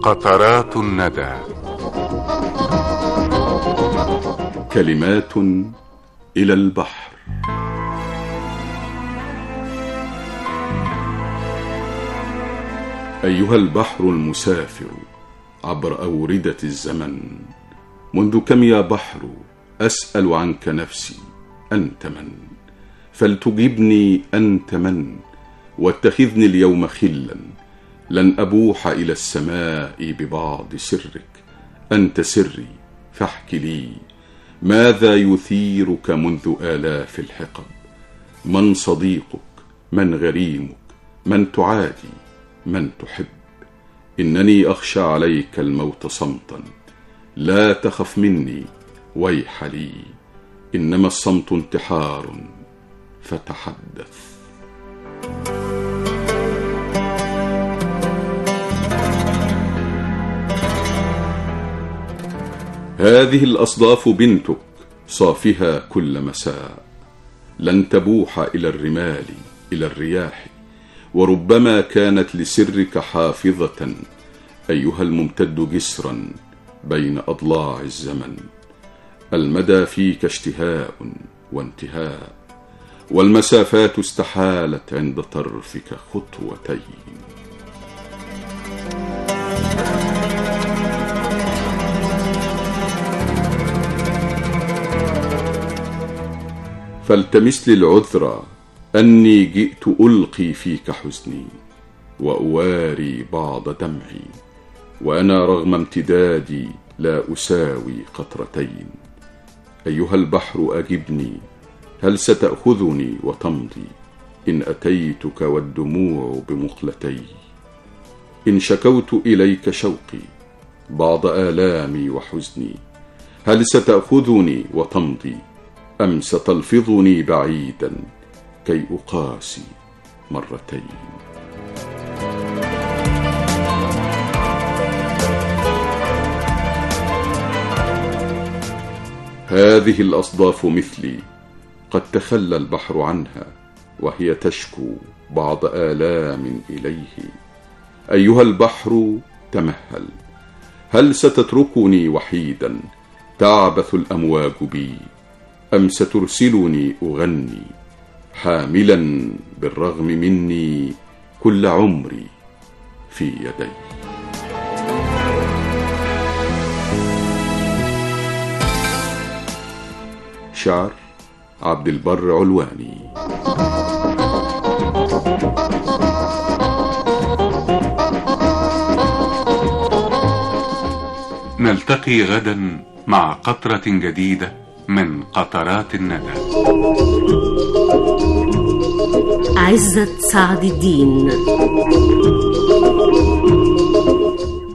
قطرات الندى. كلمات إلى البحر. أيها البحر المسافر عبر أوردة الزمن، منذ كم يا بحر أسأل عنك نفسي، أنت من؟ فلتجبني أنت من؟ واتخذني اليوم خلا، لن أبوح إلى السماء ببعض سرك، أنت سري فاحك لي، ماذا يثيرك منذ آلاف الحقب؟ من صديقك؟ من غريمك؟ من تعادي؟ من تحب؟ إنني أخشى عليك الموت صمتا، لا تخف مني ويح لي، إنما الصمت انتحار، فتحدث. هذه الأصداف بنتك صافها كل مساء، لن تبوح إلى الرمال إلى الرياح، وربما كانت لسرك حافظة، أيها الممتد جسرا بين أضلاع الزمن. المدى فيك اشتهاء وانتهاء، والمسافات استحالت عند طرفك خطوتين. فالتمس لي العذر أني جئت ألقي فيك حزني، وأواري بعض دمعي، وأنا رغم امتدادي لا أساوي قطرتين. أيها البحر أجبني، هل ستأخذني وتمضي إن أتيتك والدموع بمقلتي؟ إن شكوت إليك شوقي بعض آلامي وحزني، هل ستأخذني وتمضي أم ستلفظني بعيدا كي أقاسي مرتين؟ هذه الأصداف مثلي قد تخلى البحر عنها، وهي تشكو بعض آلام إليه. أيها البحر تمهل، هل ستتركني وحيدا تعبث الأمواج بي، أم سترسلني أغني حاملا بالرغم مني كل عمري في يدي؟ شعر عبد البر علواني. نلتقي غدا مع قطرة جديدة من قطرات الندى. عزت سعد الدين.